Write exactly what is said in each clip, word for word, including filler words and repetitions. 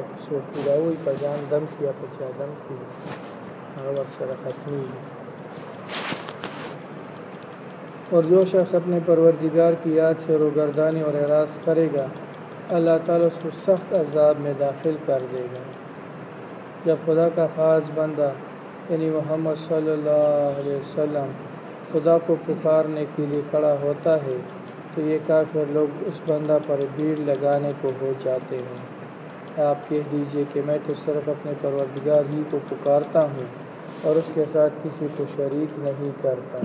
څوک پیراوي په ځان دم کړي یا په چا دم کړي هغه ورسره ختمېږي. اور جو شخص اپنے پروردگار کی یاد سے روگردانی اور اعراض کرے گا اللہ تعالیٰ اس کو سخت عذاب میں داخل کر دے گا. جب خدا کا خاص بندہ یعنی محمد صلی اللہ علیہ وسلم خدا کو پکارنے کے لیے کھڑا ہوتا ہے تو یہ کافر لوگ اس بندہ پر بھیڑ لگانے کو ہو جاتے ہیں. آپ کہہ دیجئے کہ میں تو صرف اپنے پروردگار ہی کو پکارتا ہوں اور اس کے ساتھ کسی کو شریک نہیں کرتا.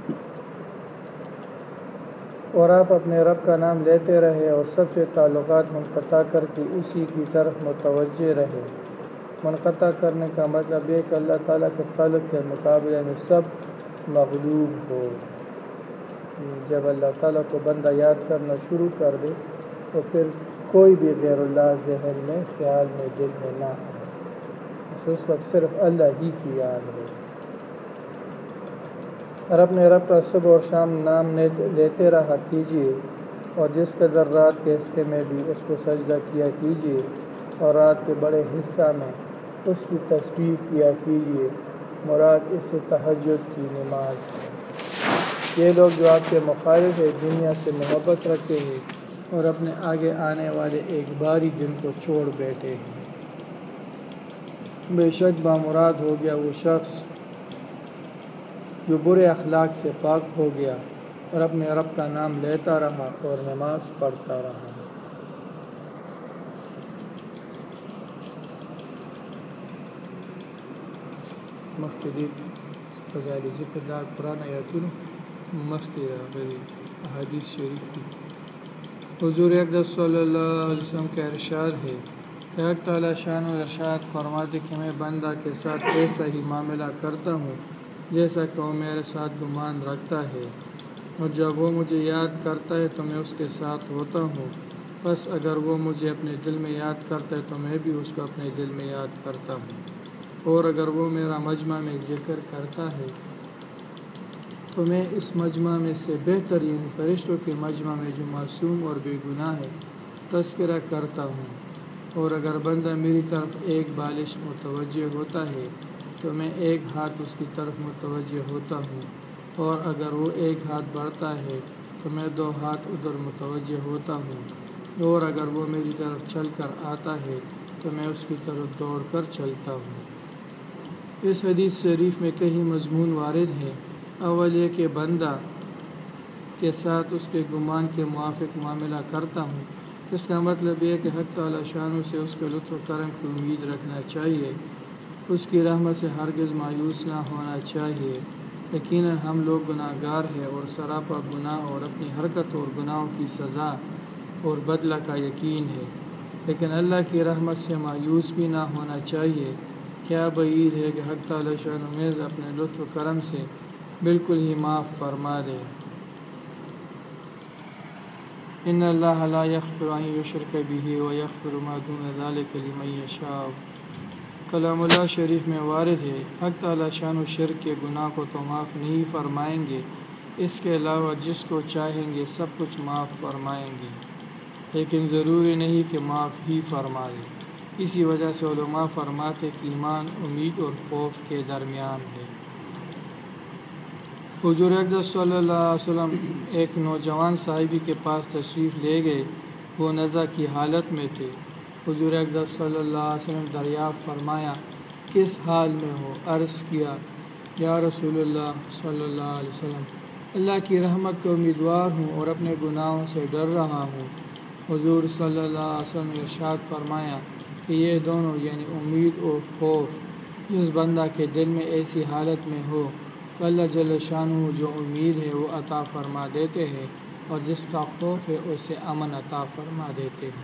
اور آپ اپنے رب کا نام لیتے رہے اور سب سے تعلقات منقطع کر کے اسی کی طرف متوجہ رہے. منقطع کرنے کا مطلب یہ کہ اللہ تعالیٰ کے تعلق کے مقابلے میں سب مغلوب ہو. جب اللہ تعالیٰ کو بندہ یاد کرنا شروع کر دے تو پھر کوئی بھی غیر اللہ ذہن میں خیال میں دل میں نہ آئے. اس وقت صرف اللہ ہی کی یاد ہو. اور اپنے رب کا صبح اور شام نام لیتے رہا کیجیے اور جس قدر رات کے حصے میں بھی اس کو سجدہ کیا کیجیے اور رات کے بڑے حصہ میں اس کی تسبیح کیا کیجیے. مراد اس سے تہجد کی نماز ہے. یہ لوگ جو آپ کے مخالف ہے دنیا سے محبت رکھتے ہیں اور اپنے آگے آنے والے ایک باری دن کو چھوڑ بیٹھے ہیں. بے شک بامراد ہو گیا وہ شخص جو برے اخلاق سے پاک ہو گیا اور اپنے رب کا نام لیتا رہا اور نماز پڑھتا رہا. مخکې فضائل ذکر دا قرآن آیاتونو مخکې راغلي احادیث شریف دي. حضور اقدس صلی اللہ علیہ وسلم کا ارشاد ہے کہ حق تعالیٰ شان و ارشاد فرماتے کہ میں بندہ کے ساتھ ایسا ہی معاملہ کرتا ہوں جیسا کہ وہ میرے ساتھ گمان رکھتا ہے اور جب وہ مجھے یاد کرتا ہے تو میں اس کے ساتھ ہوتا ہوں. بس اگر وہ مجھے اپنے دل میں یاد کرتا ہے تو میں بھی اس کو اپنے دل میں یاد کرتا ہوں. اور اگر وہ میرا مجمع میں ذکر کرتا ہے تو میں اس مجمع میں سے بہتر یعنی فرشتوں کے مجمع میں جو معصوم اور بے گناہ ہے تذکرہ کرتا ہوں. اور اگر بندہ میری طرف ایک بالش متوجہ ہوتا ہے تو میں ایک ہاتھ اس کی طرف متوجہ ہوتا ہوں. اور اگر وہ ایک ہاتھ بڑھتا ہے تو میں دو ہاتھ ادھر متوجہ ہوتا ہوں. اور اگر وہ میری طرف چل کر آتا ہے تو میں اس کی طرف دوڑ کر چلتا ہوں. اس حدیث شریف میں کئی مضمون وارد ہیں. اول یہ کہ بندہ کے ساتھ اس کے گمان کے موافق معاملہ کرتا ہوں. اس کا مطلب یہ کہ حق تعالیٰ شانوں سے اس کے لطف و کرم کی امید رکھنا چاہیے. اس کی رحمت سے ہرگز مایوس نہ ہونا چاہیے. یقیناً ہم لوگ گناہ گار ہیں اور سراپا گناہ اور اپنی حرکت اور گناہوں کی سزا اور بدلہ کا یقین ہے. لیکن اللہ کی رحمت سے مایوس بھی نہ ہونا چاہیے. کیا بعید ہے کہ حق تعالیٰ شان و عز اپنے لطف و کرم سے بالکل ہی معاف فرما دے. ان اللہ لا یغفر ان یشرک بہ ویغفر ما دون ذلک لمن یشاء. کلام اللہ شریف میں وارد ہے حق تعالیٰ شان و شرک کے گناہ کو تو معاف نہیں فرمائیں گے، اس کے علاوہ جس کو چاہیں گے سب کچھ معاف فرمائیں گے، لیکن ضروری نہیں کہ معاف ہی فرما دے. اسی وجہ سے علماء فرماتے کہ ایمان امید اور خوف کے درمیان ہے. حضور اقدس صلی اللہ علیہ وسلم ایک نوجوان صحابی کے پاس تشریف لے گئے. وہ نزع کی حالت میں تھے. حضور اقدس صلی اللہ علیہ وسلم دریافت فرمایا کس حال میں ہو؟ عرض کیا یا رسول اللہ صلی اللہ علیہ وسلم اللہ کی رحمت کو امیدوار ہوں اور اپنے گناہوں سے ڈر رہا ہوں. حضور صلی اللہ علیہ وسلم نے ارشاد فرمایا کہ یہ دونوں یعنی امید اور خوف جس بندہ کے دل میں ایسی حالت میں ہو تو اللہ جل شانہ جو امید ہے وہ عطا فرما دیتے ہیں اور جس کا خوف ہے اسے امن عطا فرما دیتے ہیں.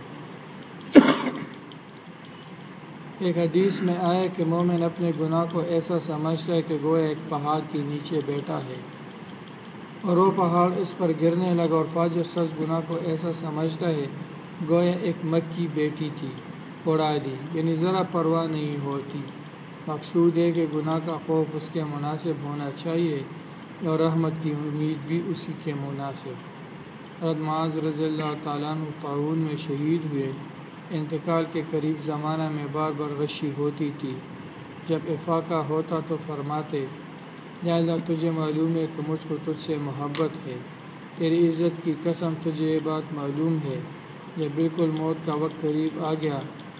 ایک حدیث میں آیا کہ مومن اپنے گناہ کو ایسا سمجھتا ہے کہ گویا ایک پہاڑ کے نیچے بیٹھا ہے اور وہ پہاڑ اس پر گرنے لگا، اور فاجر سچ گناہ کو ایسا سمجھتا ہے گویا ایک مکھی بیٹھی تھی اڑا دی، یعنی ذرا پرواہ نہیں ہوتی. مقصود ہے کہ گناہ کا خوف اس کے مناسب ہونا چاہیے اور رحمت کی امید بھی اسی کے مناسب. حضرت معاذ رضی اللہ تعالیٰ عنہ طاعون میں شہید ہوئے. انتقال کے قریب زمانہ میں بار بار غشی ہوتی تھی۔ جب افاقہ ہوتا تو فرماتے، یا اللہ تجھے معلوم ہے کہ مجھ کو تجھ سے محبت ہے، تیری عزت کی قسم تجھے یہ بات معلوم ہے۔ جب بالکل موت کا وقت قریب آ گیا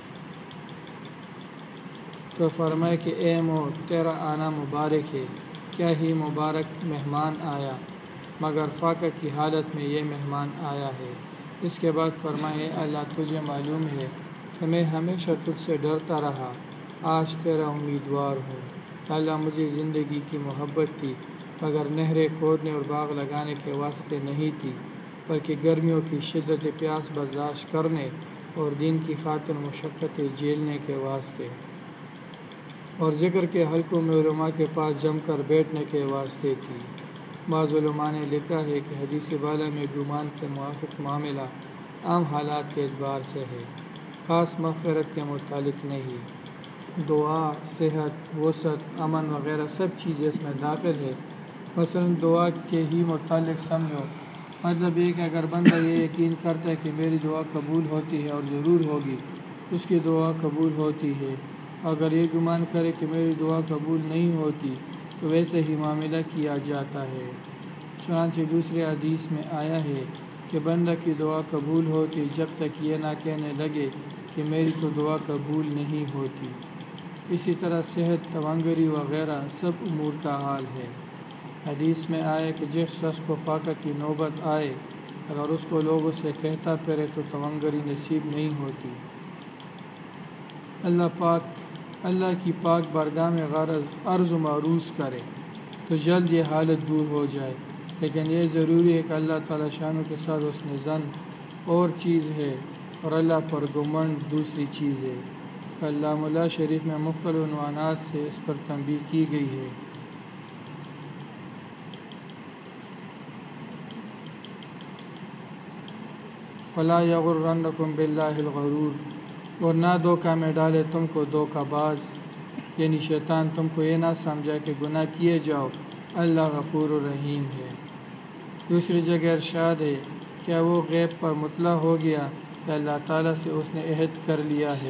تو فرمائے کہ اے موت تیرا آنا مبارک ہے، کیا ہی مبارک مہمان آیا، مگر فاقہ کی حالت میں یہ مہمان آیا ہے۔ اس کے بعد فرمائے اللہ تجھے معلوم ہے کہ میں ہمیشہ تجھ سے ڈرتا رہا، آج تیرا امیدوار ہوں۔ اللہ مجھے زندگی کی محبت تھی مگر نہریں کھودنے اور باغ لگانے کے واسطے نہیں تھی، بلکہ گرمیوں کی شدت پیاس برداشت کرنے اور دین کی خاطر مشقتیں جھیلنے کے واسطے، اور ذکر کے حلقوں میں علماء کے پاس جم کر بیٹھنے کے واسطے تھی۔ بعض علماء نے لکھا ہے کہ حدیث بالا میں گمان کے موافق معاملہ عام حالات کے اعتبار سے ہے، خاص مغفرت کے متعلق نہیں۔ دعا، صحت، وسعت، امن وغیرہ سب چیزیں اس میں داخل ہے۔ مثلا دعا کے ہی متعلق سمجھو، مطلب یہ کہ اگر بندہ یہ یقین کرتا ہے کہ میری دعا قبول ہوتی ہے اور ضرور ہوگی، اس کی دعا قبول ہوتی ہے۔ اگر یہ گمان کرے کہ میری دعا قبول نہیں ہوتی تو ویسے ہی معاملہ کیا جاتا ہے۔ چنانچہ دوسرے حدیث میں آیا ہے کہ بندہ کی دعا قبول ہوتی جب تک یہ نہ کہنے لگے کہ میری تو دعا قبول نہیں ہوتی۔ اسی طرح صحت، توانگری وغیرہ سب امور کا حال ہے۔ حدیث میں آیا کہ جس شخص کو فاقہ کی نوبت آئے اگر اس کو لوگ اسے کہتا پھرے تو توانگری نصیب نہیں ہوتی۔ اللہ پاک اللہ کی پاک بارگاہ میں غرض عرض و معروض کرے تو جلد یہ حالت دور ہو جائے، لیکن یہ ضروری ہے کہ اللہ تعالیٰ شانوں کے ساتھ حسن ظن اور چیز ہے اور اللہ پر گمنڈ دوسری چیز ہے۔ کلام اللہ شریف میں مختلف عنوانات سے اس پر تنبیہ کی گئی ہے۔ وَلَا يَغُرَّنَّكُمْ بِاللَّهِ الْغَرُورُ، اور نہ دھوکہ میں ڈالے تم کو دھوکہ باز، یعنی شیطان تم کو یہ نہ سمجھا کہ گناہ کیے جاؤ، اللہ غفور و رحیم ہے۔ دوسری جگہ ارشاد ہے کیا وہ غیب پر مطلع ہو گیا کہ اللہ تعالیٰ سے اس نے عہد کر لیا ہے،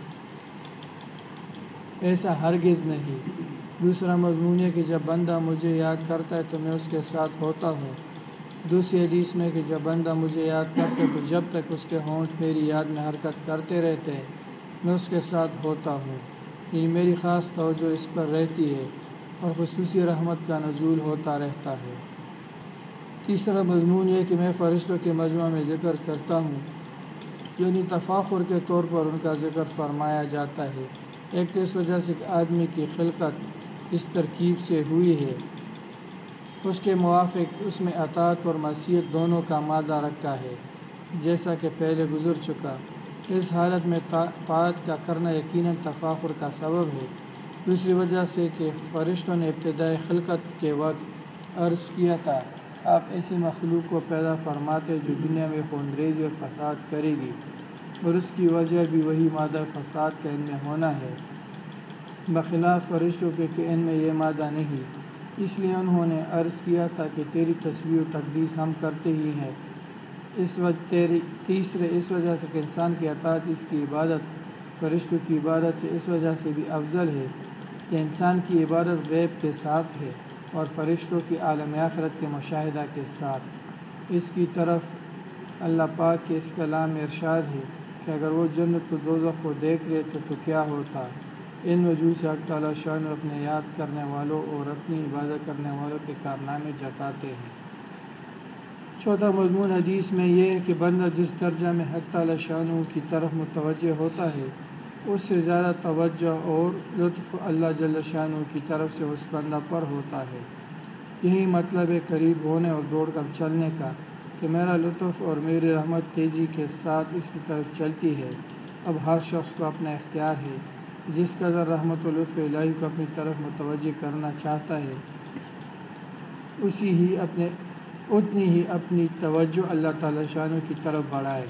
ایسا ہرگز نہیں۔ دوسرا مضمون ہے کہ جب بندہ مجھے یاد کرتا ہے تو میں اس کے ساتھ ہوتا ہوں۔ دوسری حدیث میں کہ جب بندہ مجھے یاد کرتا ہے تو جب تک اس کے ہونٹ میری یاد میں حرکت کرتے رہتے ہیں میں اس کے ساتھ ہوتا ہوں، یعنی میری خاص توجہ اس پر رہتی ہے اور خصوصی رحمت کا نزول ہوتا رہتا ہے۔ تیسرا مضمون یہ کہ میں فرشتوں کے مجمع میں ذکر کرتا ہوں، یعنی تفاخر کے طور پر ان کا ذکر فرمایا جاتا ہے۔ ایک تو اس وجہ سے کہ آدمی کی خلقت اس ترکیب سے ہوئی ہے، اس کے موافق اس میں اطاعت اور معصیت دونوں کا مادہ رکھا ہے، جیسا کہ پہلے گزر چکا۔ اس حالت میں طاعت کا کرنا یقیناً تفاخر کا سبب ہے۔ دوسری وجہ سے کہ فرشتوں نے ابتدائی خلقت کے وقت عرض کیا تھا آپ ایسی مخلوق کو پیدا فرماتے جو دنیا میں خونریزی اور فساد کرے گی، اور اس کی وجہ بھی وہی مادہ فساد کا ان میں ہونا ہے، بخلاف فرشتوں کے کہ ان میں یہ مادہ نہیں۔ اس لیے انہوں نے عرض کیا تھا کہ تیری تسبیح و تقدیس ہم کرتے ہی ہیں۔ اس وجہ تیری تیسرے اس وجہ سے کہ انسان کی اطاعت اس کی عبادت فرشتوں کی عبادت سے اس وجہ سے بھی افضل ہے کہ انسان کی عبادت غیب کے ساتھ ہے اور فرشتوں کی عالم آخرت کے مشاہدہ کے ساتھ۔ اس کی طرف اللہ پاک کے اس کلام میں ارشاد ہے کہ اگر وہ جنت و دوزخ کو دیکھ لیتے تو کیا ہوتا۔ ان وجوہ سے حق تعالیٰ شان اپنے یاد کرنے والوں اور اپنی عبادت کرنے والوں کے کارنامے جتاتے ہیں۔ چوتھا مضمون حدیث میں یہ ہے کہ بندہ جس درجہ میں حق تعالیٰ شانہ کی طرف متوجہ ہوتا ہے اس سے زیادہ توجہ اور لطف اللہ جل شانہ کی طرف سے اس بندہ پر ہوتا ہے۔ یہی مطلب ہے قریب ہونے اور دوڑ کر چلنے کا کہ میرا لطف اور میری رحمت تیزی کے ساتھ اس کی طرف چلتی ہے۔ اب ہر شخص کو اپنا اختیار ہے، جس قدر رحمت و لطف الہی کو اپنی طرف متوجہ کرنا چاہتا ہے اسی ہی اپنے اتنی ہی اپنی توجہ اللہ تعالیٰ شانہ کی طرف بڑھائے۔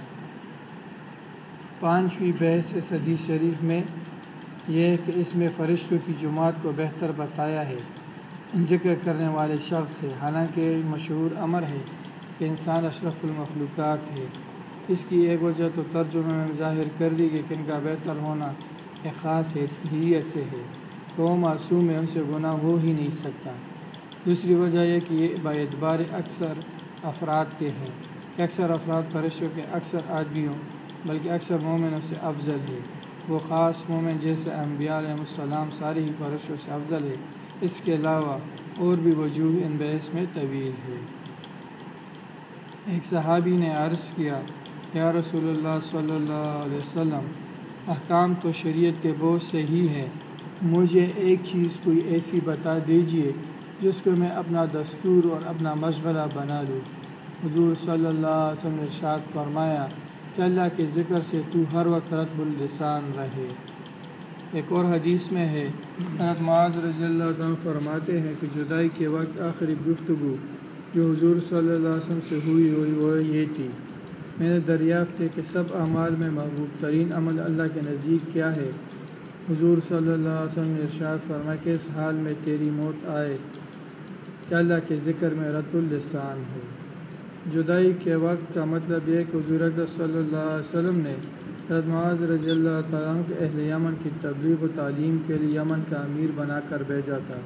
پانچویں بحث اس حدیث شریف میں یہ ہے کہ اس میں فرشتوں کی جماعت کو بہتر بتایا ہے ذکر کرنے والے شخص سے، حالانکہ مشہور امر ہے کہ انسان اشرف المخلوقات ہے، اس کی ایک وجہ تو ترجمے میں ظاہر کر دی گئی کہ ان کا بہتر ہونا ایک خاص حیثیت سے ہے، وہ معصوم ہے، ان سے گناہ ہو ہی نہیں سکتا۔ دوسری وجہ یہ کہ یہ باعتبار اکثر افراد کے ہے کہ اکثر افراد فرشتوں کے اکثر آدمیوں بلکہ اکثر مومنوں سے افضل ہے۔ وہ خاص مومن جیسے انبیاء علیہ السلام سارے ہی فرشتوں سے افضل ہے۔ اس کے علاوہ اور بھی وجوہ ان بحث میں طویل ہے۔ ایک صحابی نے عرض کیا، یا رسول اللہ صلی اللہ علیہ وسلم، احکام تو شریعت کے بہت سے ہی ہیں، مجھے ایک چیز کوئی ایسی بتا دیجئے جس کو میں اپنا دستور اور اپنا مشغلہ بنا لوں۔ حضور صلی اللہ علیہ وسلم نے ارشاد فرمایا کہ اللہ کے ذکر سے تو ہر وقت رطب اللسان رہے۔ ایک اور حدیث میں ہے، حضرت معاذ رضی اللہ عنہ فرماتے ہیں کہ جدائی کے وقت آخری گفتگو جو حضور صلی اللہ علیہ وسلم سے ہوئی ہوئی وہ یہ تھی، میں نے دریافت ہے کہ سب اعمال میں محبوب ترین عمل اللہ کے نزدیک کیا ہے؟ حضور صلی اللہ علیہ وسلم نے ارشاد فرمایا کہ اس حال میں تیری موت آئے کہ اللہ کے ذکر میں رطب اللسان ہو۔ جدائی کے وقت کا مطلب یہ کہ حضور اکرم صلی اللہ علیہ وسلم نے حضرت معاذ رضی اللہ تعالیٰ عنہ کے اہل یمن کی تبلیغ و تعلیم کے لیے یمن کا امیر بنا کر بھیجا تھا۔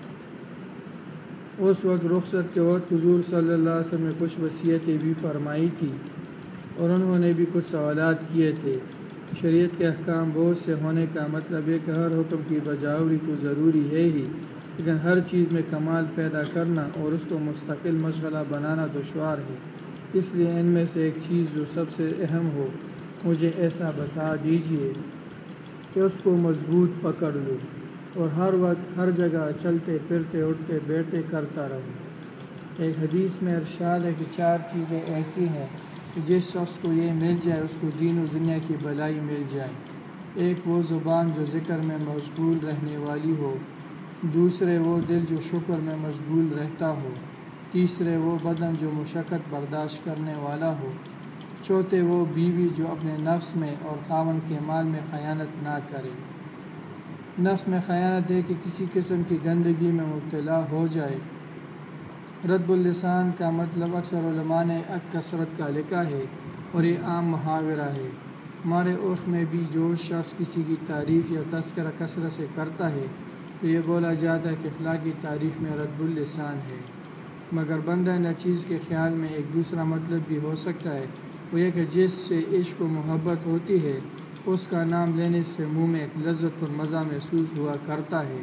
اس وقت رخصت کے وقت حضور صلی اللہ علیہ وسلم نے کچھ وصیتیں بھی فرمائی تھی اور انہوں نے بھی کچھ سوالات کیے تھے۔ شریعت کے احکام بہت سے ہونے کا مطلب یہ کہ ہر حکم کی بجاوری تو ضروری ہے ہی، لیکن ہر چیز میں کمال پیدا کرنا اور اس کو مستقل مشغلہ بنانا دشوار ہے۔ اس لیے ان میں سے ایک چیز جو سب سے اہم ہو مجھے ایسا بتا دیجئے کہ اس کو مضبوط پکڑ لوں اور ہر وقت ہر جگہ چلتے پھرتے اٹھتے بیٹھتے کرتا رہوں۔ ایک حدیث میں ارشاد ہے کہ چار چیزیں ایسی ہیں کہ جس شخص کو یہ مل جائے اس کو دین و دنیا کی بھلائی مل جائے۔ ایک وہ زبان جو ذکر میں مشغول رہنے والی ہو، دوسرے وہ دل جو شکر میں مشغول رہتا ہو، تیسرے وہ بدن جو مشقت برداشت کرنے والا ہو، چوتھے وہ بیوی جو اپنے نفس میں اور خاوند کے مال میں خیانت نہ کرے۔ نفس میں خیانت ہے کہ کسی قسم کی گندگی میں مبتلا ہو جائے۔ رطب اللسان کا مطلب اکثر علماء نے کثرت کا لکھا ہے اور یہ عام محاورہ ہے۔ ہمارے عرف میں بھی جو شخص کسی کی تعریف یا تذکرہ کثرت سے کرتا ہے تو یہ بولا جاتا ہے کہ فلاں کی تعریف میں رطب اللسان ہے۔ مگر بندہ ناچیز کے خیال میں ایک دوسرا مطلب بھی ہو سکتا ہے، وہ یہ کہ جس سے عشق و محبت ہوتی ہے اس کا نام لینے سے منہ میں ایک لذت اور مزہ محسوس ہوا کرتا ہے۔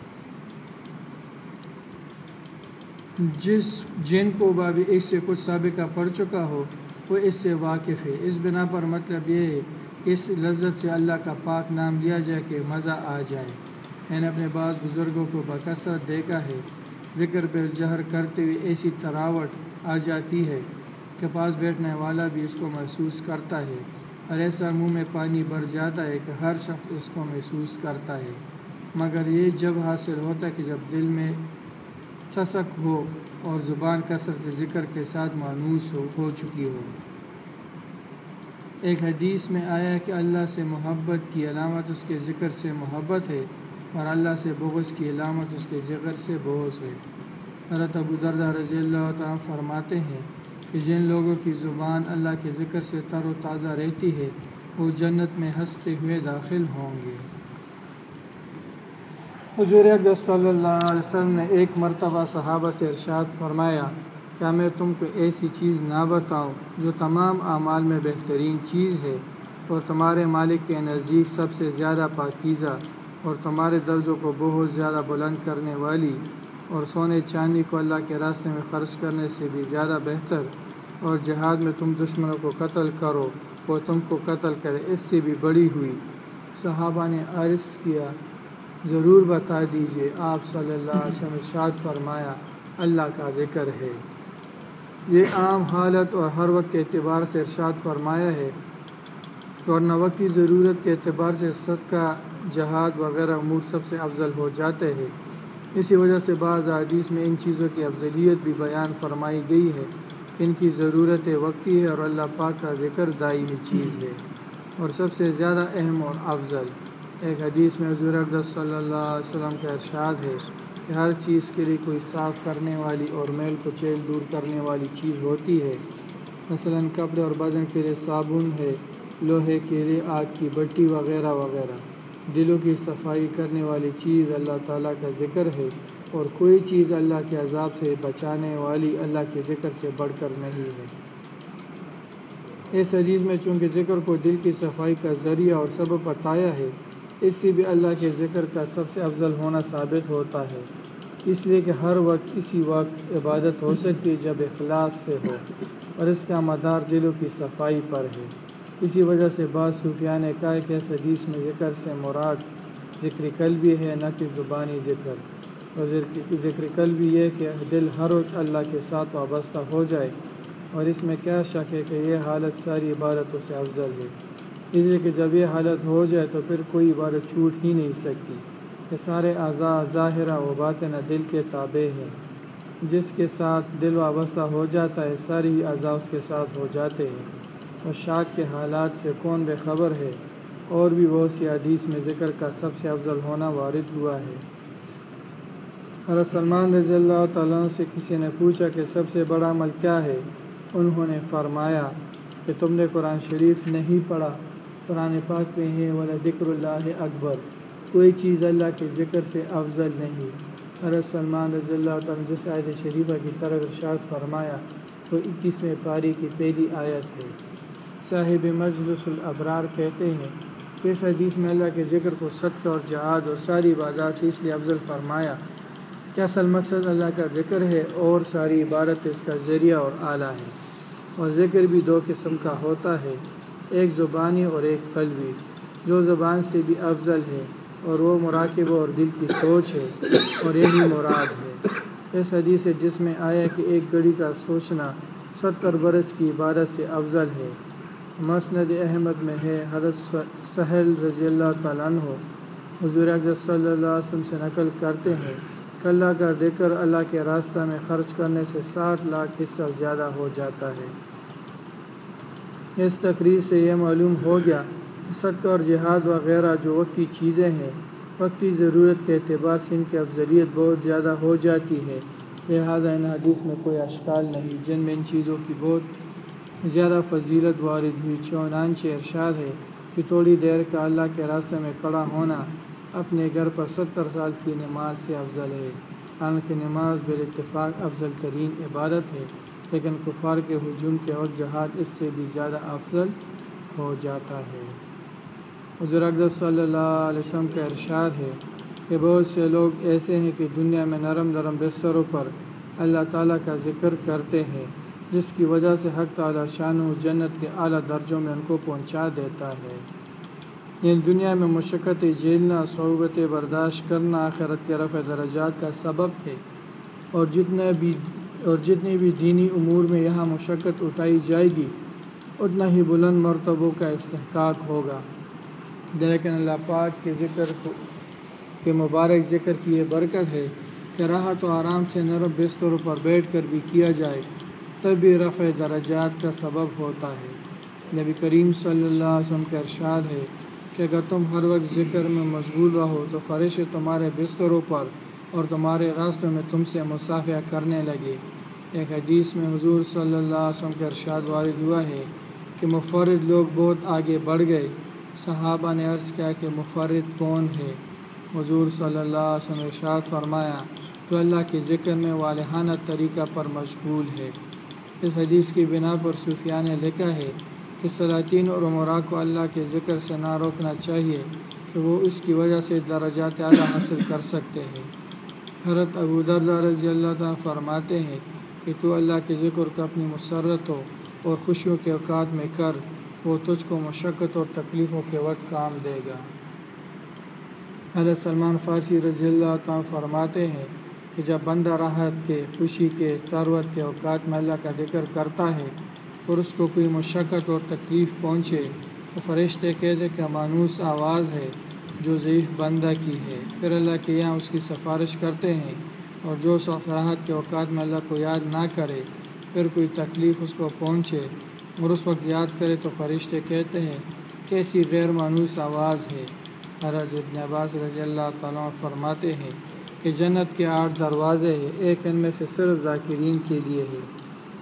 جس جن کو باب عشق سے کچھ سابقہ پڑ چکا ہو وہ اس سے واقف ہے۔ اس بنا پر مطلب یہ ہے کہ اس لذت سے اللہ کا پاک نام لیا جائے کہ مزہ آ جائے۔ میں نے اپنے بعض بزرگوں کو بکثرت دیکھا ہے، ذکر بالجہر کرتے ہوئے ایسی تراوٹ آ جاتی ہے کہ پاس بیٹھنے والا بھی اس کو محسوس کرتا ہے اور ایسا منہ میں پانی بھر جاتا ہے کہ ہر شخص اس کو محسوس کرتا ہے، مگر یہ جب حاصل ہوتا ہے کہ جب دل میں چسک ہو اور زبان کثرت ذکر کے ساتھ مانوس ہو ہو چکی ہو۔ ایک حدیث میں آیا کہ اللہ سے محبت کی علامت اس کے ذکر سے محبت ہے اور اللہ سے بغض کی علامت اس کے ذکر سے بغض ہے۔ حضرت ابو درداء رضی اللہ تعالیٰ فرماتے ہیں کہ جن لوگوں کی زبان اللہ کے ذکر سے تر و تازہ رہتی ہے وہ جنت میں ہنستے ہوئے داخل ہوں گے۔ حضور اکرم صلی اللہ علیہ وسلم نے ایک مرتبہ صحابہ سے ارشاد فرمایا، کیا میں تم کو ایسی چیز نہ بتاؤں جو تمام اعمال میں بہترین چیز ہے اور تمہارے مالک کے نزدیک سب سے زیادہ پاکیزہ اور تمہارے درجوں کو بہت زیادہ بلند کرنے والی اور سونے چاندی کو اللہ کے راستے میں خرچ کرنے سے بھی زیادہ بہتر، اور جہاد میں تم دشمنوں کو قتل کرو وہ تم کو قتل کرے اس سے بھی بڑی ہوئی؟ صحابہ نے عرض کیا، ضرور بتا دیجئے۔ آپ صلی اللہ علیہ وسلم ارشاد فرمایا، اللہ کا ذکر ہے۔ یہ عام حالت اور ہر وقت کے اعتبار سے ارشاد فرمایا ہے، ورنہ وقتی ضرورت کے اعتبار سے صدقہ، جہاد وغیرہ امور سب سے افضل ہو جاتے ہیں۔ اسی وجہ سے بعض احادیث میں ان چیزوں کی افضلیت بھی بیان فرمائی گئی ہے کہ ان کی ضرورت وقتی ہے اور اللہ پاک کا ذکر دائمی چیز ہے اور سب سے زیادہ اہم اور افضل۔ ایک حدیث میں حضور اکرم صلی اللہ علیہ وسلم کا ارشاد ہے کہ ہر چیز کے لیے کوئی صاف کرنے والی اور میل کچیل دور کرنے والی چیز ہوتی ہے، مثلاً کپڑے اور بدن کے لیے صابن ہے، لوہے کے لیے آگ کی بٹی وغیرہ وغیرہ۔ دلوں کی صفائی کرنے والی چیز اللہ تعالیٰ کا ذکر ہے، اور کوئی چیز اللہ کے عذاب سے بچانے والی اللہ کے ذکر سے بڑھ کر نہیں ہے۔ اس حدیث میں چونکہ ذکر کو دل کی صفائی کا ذریعہ اور سبب بتایا ہے، اس سے بھی اللہ کے ذکر کا سب سے افضل ہونا ثابت ہوتا ہے، اس لیے کہ ہر وقت اسی وقت عبادت ہو سکتی ہے جب اخلاص سے ہو، اور اس کا مدار دلوں کی صفائی پر ہے۔ اسی وجہ سے بعض صوفیاء نے کہا کہ اس حدیث میں ذکر سے مراد ذکر قلبی ہے، نہ کہ زبانی ذکر، اور ذکر قلبی یہ کہ دل ہر وقت اللہ کے ساتھ وابستہ ہو جائے، اور اس میں کیا شک ہے کہ یہ حالت ساری عبادتوں سے افضل ہے، اس لیے کہ جب یہ حالت ہو جائے تو پھر کوئی عبادت چھوٹ ہی نہیں سکتی۔ یہ سارے اعضاء ظاہرہ و باطنہ دل کے تابع ہیں، جس کے ساتھ دل وابستہ ہو جاتا ہے ساری اعضاء اس کے ساتھ ہو جاتے ہیں، اور شاک کے حالات سے کون بے خبر ہے۔ اور بھی بہت سی حدیث میں ذکر کا سب سے افضل ہونا وارد ہوا ہے۔ حضرت سلمان رضی اللہ تعالیٰ عنہ سے کسی نے پوچھا کہ سب سے بڑا عمل کیا ہے؟ انہوں نے فرمایا کہ تم نے قرآن شریف نہیں پڑھا۔ قرآن پاک میں ہے وَلَذِكْرُ اللَّهِ اکبر، کوئی چیز اللہ کے ذکر سے افضل نہیں۔ حضرت سلمان رضی اللہ تعالیٰ عنہ جس آیت شریفہ کی طرف ارشاد فرمایا وہ اکیسویں پاری کی پہلی آیت ہے۔ صاحب مجلس الابرار کہتے ہیں کہ اس حدیث میں اللہ کے ذکر کو صدقہ اور جہاد اور ساری عبادات سے اس لیے افضل فرمایا کہ اصل مقصد اللہ کا ذکر ہے، اور ساری عبادت اس کا ذریعہ اور آلہ ہے۔ اور ذکر بھی دو قسم کا ہوتا ہے، ایک زبانی اور ایک قلبی۔ جو زبان سے بھی افضل ہے اور وہ مراقبہ اور دل کی سوچ ہے، اور یہی مراد ہے۔ اس حدیث سے جس میں آیا کہ ایک گھڑی کا سوچنا ستر برس کی عبادت سے افضل ہے۔ مسند احمد میں ہے، حضرت سہل رضی اللہ تعالیٰ عنہ حضور اقدس صلی اللہ علیہ وسلم سے نقل کرتے ہیں کہ اللہ کا ذکر اللہ کے راستہ میں خرچ کرنے سے سات لاکھ حصہ زیادہ ہو جاتا ہے۔ اس تقریر سے یہ معلوم ہو گیا کہ صدقہ اور جہاد وغیرہ جو وقتی چیزیں ہیں، وقتی ضرورت کے اعتبار سے ان کی افضلیت بہت زیادہ ہو جاتی ہے، لہذا ان حدیث میں کوئی اشکال نہیں جن میں ان چیزوں کی بہت زیادہ فضیلت وارد ہوئی۔ چنانچہ ارشاد ہے کہ تھوڑی دیر کا اللہ کے راستے میں کھڑا ہونا اپنے گھر پر ستر سال کی نماز سے افضل ہے۔ حالانکہ نماز بالاتفاق افضل ترین عبادت ہے، لیکن کفار کے ہجوم کے وقت جہاد اس سے بھی زیادہ افضل ہو جاتا ہے۔ حضور اقدس صلی اللہ علیہ وسلم کا ارشاد ہے کہ بہت سے لوگ ایسے ہیں کہ دنیا میں نرم نرم بستروں پر اللہ تعالیٰ کا ذکر کرتے ہیں، جس کی وجہ سے حق تعالیٰ شانہ جنت کے اعلیٰ درجوں میں ان کو پہنچا دیتا ہے۔ یہ دنیا میں مشقت جھیلنا، صعوبتیں برداشت کرنا آخرت کے رفع درجات کا سبب ہے، اور جتنا بھی اور جتنی بھی دینی امور میں یہاں مشقت اٹھائی جائے گی اتنا ہی بلند مرتبوں کا استحقاق ہوگا۔ لیکن اللہ پاک کے ذکر کو کے مبارک ذکر کی یہ برکت ہے کہ راحت و آرام سے نرم بستروں پر بیٹھ کر بھی کیا جائے تب بھی رفع درجات کا سبب ہوتا ہے۔ نبی کریم صلی اللہ علیہ وسلم کا ارشاد ہے کہ اگر تم ہر وقت ذکر میں مشغول رہو تو فرشتے تمہارے بستروں پر اور تمہارے راستوں میں تم سے مصافحہ کرنے لگے۔ ایک حدیث میں حضور صلی اللہ علیہ وسلم کا ارشاد وارد ہوا ہے کہ مفرد لوگ بہت آگے بڑھ گئے۔ صحابہ نے عرض کیا کہ مفرد کون ہے؟ حضور صلی اللہ علیہ وسلم نے ارشاد فرمایا تو اللہ کے ذکر میں والہانہ طریقہ پر مشغول ہے۔ اس حدیث کی بنا پر صوفیاء نے لکھا ہے کہ سلاطین اور امراء کو اللہ کے ذکر سے نہ روکنا چاہیے کہ وہ اس کی وجہ سے درجات اعلیٰ حاصل کر سکتے ہیں۔ حضرت ابو درداء رضی اللہ تعالیٰ فرماتے ہیں کہ تو اللہ کے ذکر کو اپنی مسرتوں اور خوشیوں کے اوقات میں کر، وہ تجھ کو مشقت اور تکلیفوں کے وقت کام دے گا۔ حضرت سلمان فارسی رضی اللہ تعالیٰ فرماتے ہیں کہ جب بندہ راحت کے، خوشی کے، ثروت کے اوقات میں اللہ کا ذکر کرتا ہے اور اس کو کوئی مشقت اور تکلیف پہنچے تو فرشتے کہتے کہ مانوس آواز ہے جو ضعیف بندہ کی ہے، پھر اللہ کے یہاں اس کی سفارش کرتے ہیں، اور جو شخص راحت کے اوقات میں اللہ کو یاد نہ کرے پھر کوئی تکلیف اس کو پہنچے اور اس وقت یاد کرے تو فرشتے کہتے ہیں کیسی غیر مانوس آواز ہے۔ حضرت ابن عباس رضی اللہ تعالیٰ فرماتے ہیں کہ جنت کے آٹھ دروازے ہیں، ایک ان میں سے صرف ذاکرین کے لیے ہے۔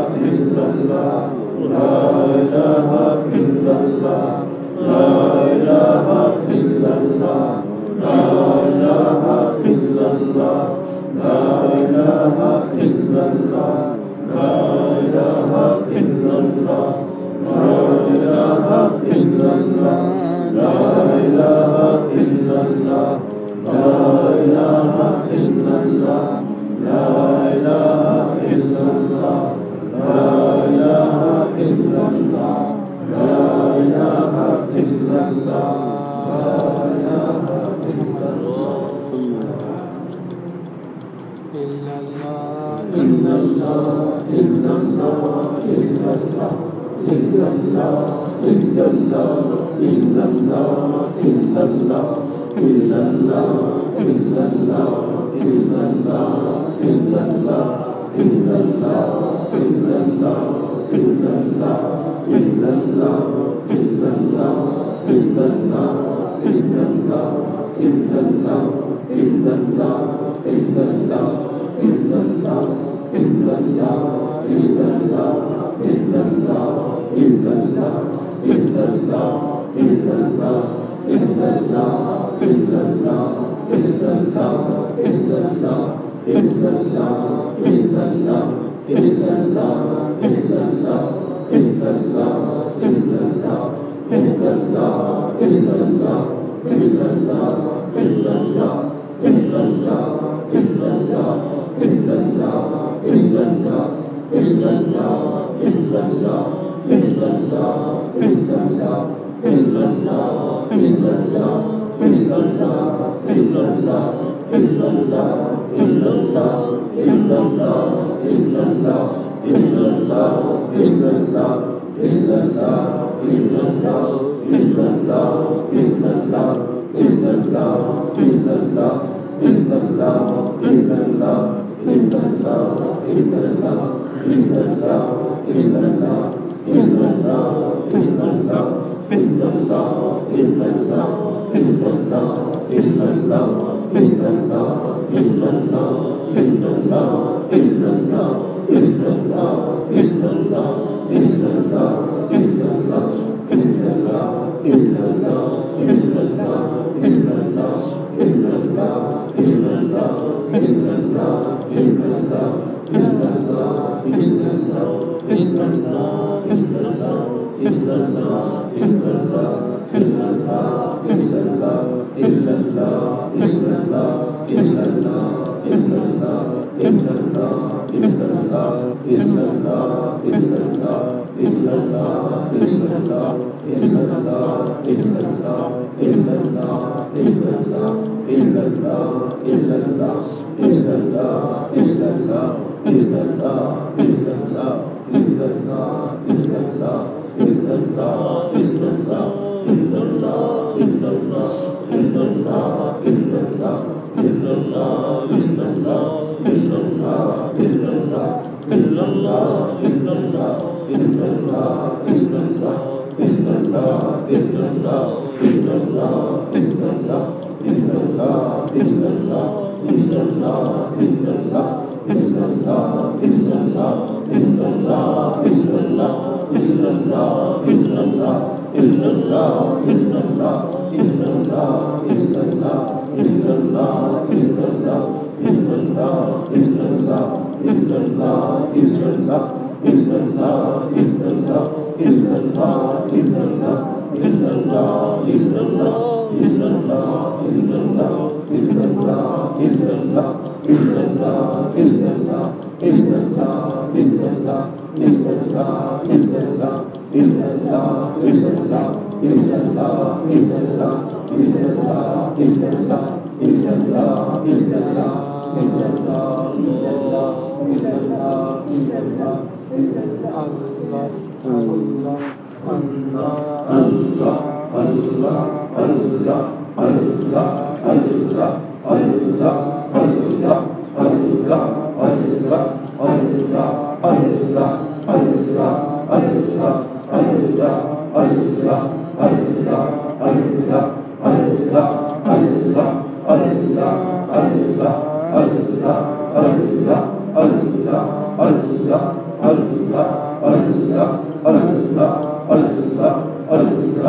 Allah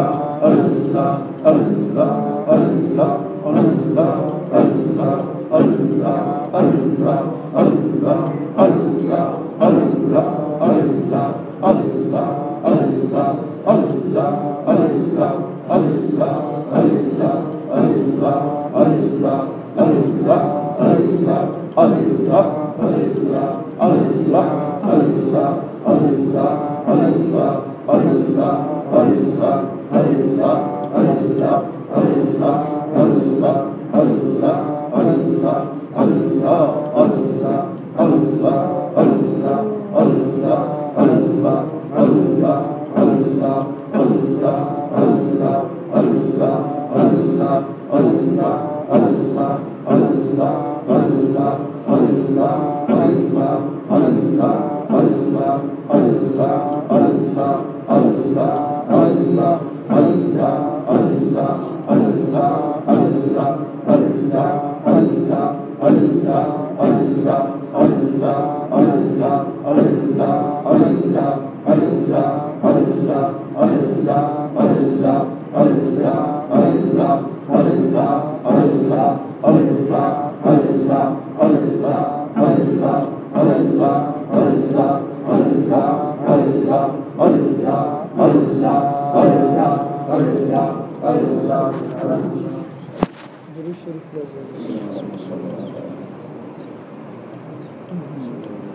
درود شریف لازم